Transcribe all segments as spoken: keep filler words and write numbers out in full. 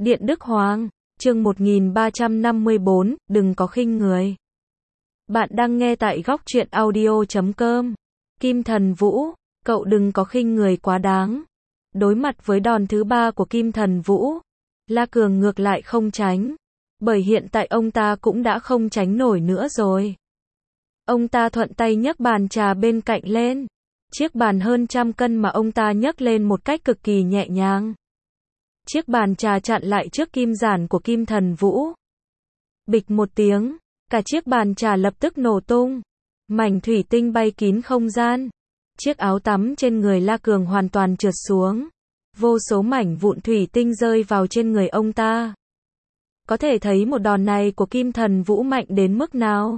Điện Đức Hoàng, chương một nghìn ba trăm năm mươi bốn, đừng có khinh người. Bạn đang nghe tại góc truyện audio chấm com. Kim Thần Vũ, cậu đừng có khinh người quá đáng. Đối mặt với đòn thứ ba của Kim Thần Vũ, La Cường ngược lại không tránh. Bởi hiện tại ông ta cũng đã không tránh nổi nữa rồi. Ông ta thuận tay nhấc bàn trà bên cạnh lên. Chiếc bàn hơn trăm cân mà ông ta nhấc lên một cách cực kỳ nhẹ nhàng. Chiếc bàn trà chặn lại trước kim giản của Kim Thần Vũ. Bịch một tiếng, cả chiếc bàn trà lập tức nổ tung. Mảnh thủy tinh bay kín không gian. Chiếc áo tắm trên người La Cường hoàn toàn trượt xuống. Vô số mảnh vụn thủy tinh rơi vào trên người ông ta. Có thể thấy một đòn này của Kim Thần Vũ mạnh đến mức nào.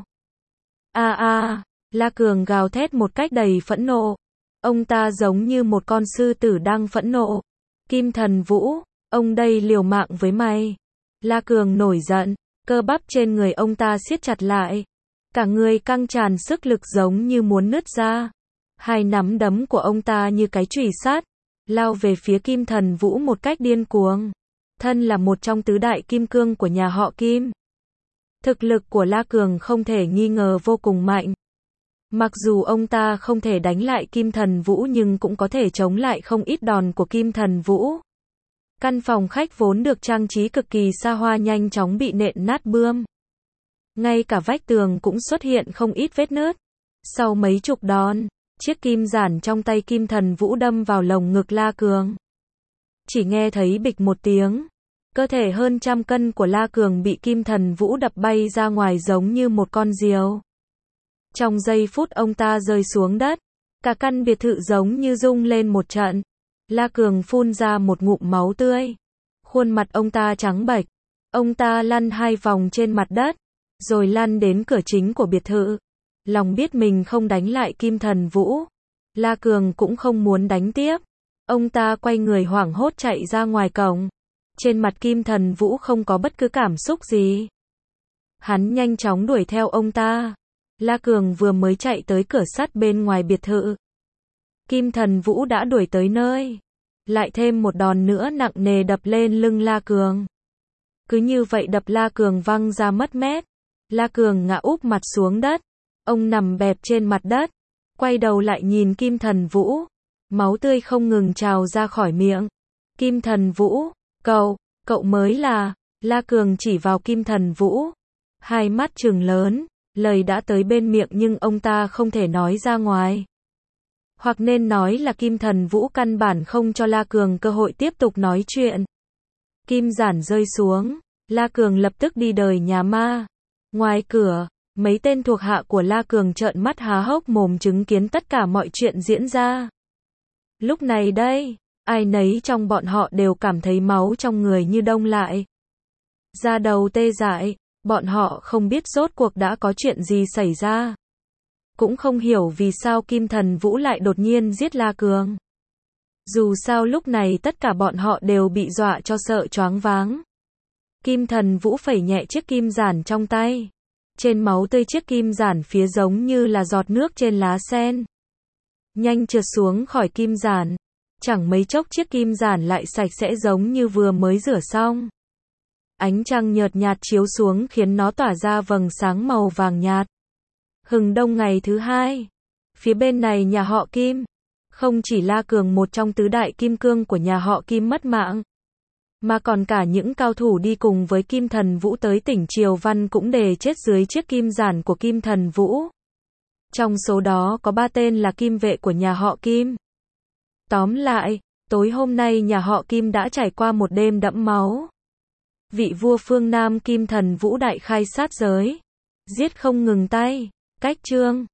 A a, La Cường gào thét một cách đầy phẫn nộ. Ông ta giống như một con sư tử đang phẫn nộ. Kim Thần Vũ, ông đây liều mạng với mày. La Cường nổi giận, cơ bắp trên người ông ta siết chặt lại. Cả người căng tràn sức lực giống như muốn nứt ra. Hai nắm đấm của ông ta như cái chùy sắt, lao về phía Kim Thần Vũ một cách điên cuồng. Thân là một trong tứ đại kim cương của nhà họ Kim. Thực lực của La Cường không thể nghi ngờ vô cùng mạnh. Mặc dù ông ta không thể đánh lại Kim Thần Vũ nhưng cũng có thể chống lại không ít đòn của Kim Thần Vũ. Căn phòng khách vốn được trang trí cực kỳ xa hoa nhanh chóng bị nện nát bươm. Ngay cả vách tường cũng xuất hiện không ít vết nứt. Sau mấy chục đòn, chiếc kim giản trong tay Kim Thần Vũ đâm vào lồng ngực La Cường. Chỉ nghe thấy bịch một tiếng. Cơ thể hơn trăm cân của La Cường bị Kim Thần Vũ đập bay ra ngoài giống như một con diều. Trong giây phút ông ta rơi xuống đất, cả căn biệt thự giống như rung lên một trận. La Cường phun ra một ngụm máu tươi. Khuôn mặt ông ta trắng bệch. Ông ta lăn hai vòng trên mặt đất, rồi lăn đến cửa chính của biệt thự. Lòng biết mình không đánh lại Kim Thần Vũ, La Cường cũng không muốn đánh tiếp. Ông ta quay người hoảng hốt chạy ra ngoài cổng. Trên mặt Kim Thần Vũ không có bất cứ cảm xúc gì. Hắn nhanh chóng đuổi theo ông ta. La Cường vừa mới chạy tới cửa sắt bên ngoài biệt thự. Kim Thần Vũ đã đuổi tới nơi. Lại thêm một đòn nữa nặng nề đập lên lưng La Cường. Cứ như vậy đập La Cường văng ra mất mét. La Cường ngã úp mặt xuống đất. Ông nằm bẹp trên mặt đất. Quay đầu lại nhìn Kim Thần Vũ. Máu tươi không ngừng trào ra khỏi miệng. Kim Thần Vũ, cậu, cậu mới là, La Cường chỉ vào Kim Thần Vũ. Hai mắt trừng lớn, lời đã tới bên miệng nhưng ông ta không thể nói ra ngoài. Hoặc nên nói là Kim Thần Vũ căn bản không cho La Cường cơ hội tiếp tục nói chuyện. Kim giản rơi xuống, La Cường lập tức đi đời nhà ma. Ngoài cửa, mấy tên thuộc hạ của La Cường trợn mắt há hốc mồm chứng kiến tất cả mọi chuyện diễn ra. Lúc này đây, ai nấy trong bọn họ đều cảm thấy máu trong người như đông lại. Da đầu tê dại, bọn họ không biết rốt cuộc đã có chuyện gì xảy ra. Cũng không hiểu vì sao Kim Thần Vũ lại đột nhiên giết La Cường. Dù sao lúc này tất cả bọn họ đều bị dọa cho sợ choáng váng. Kim Thần Vũ phẩy nhẹ chiếc kim giản trong tay. Trên máu tươi chiếc kim giản phía giống như là giọt nước trên lá sen. Nhanh trượt xuống khỏi kim giản. Chẳng mấy chốc chiếc kim giản lại sạch sẽ giống như vừa mới rửa xong. Ánh trăng nhợt nhạt chiếu xuống khiến nó tỏa ra vầng sáng màu vàng nhạt. Hừng đông ngày thứ hai. Phía bên này nhà họ Kim. Không chỉ La Cường một trong tứ đại kim cương của nhà họ Kim mất mạng. Mà còn cả những cao thủ đi cùng với Kim Thần Vũ tới tỉnh Triều Văn cũng đều chết dưới chiếc kim giản của Kim Thần Vũ. Trong số đó có ba tên là kim vệ của nhà họ Kim. Tóm lại, tối hôm nay nhà họ Kim đã trải qua một đêm đẫm máu. Vị vua phương Nam Kim Thần Vũ đại khai sát giới. Giết không ngừng tay. Cách chương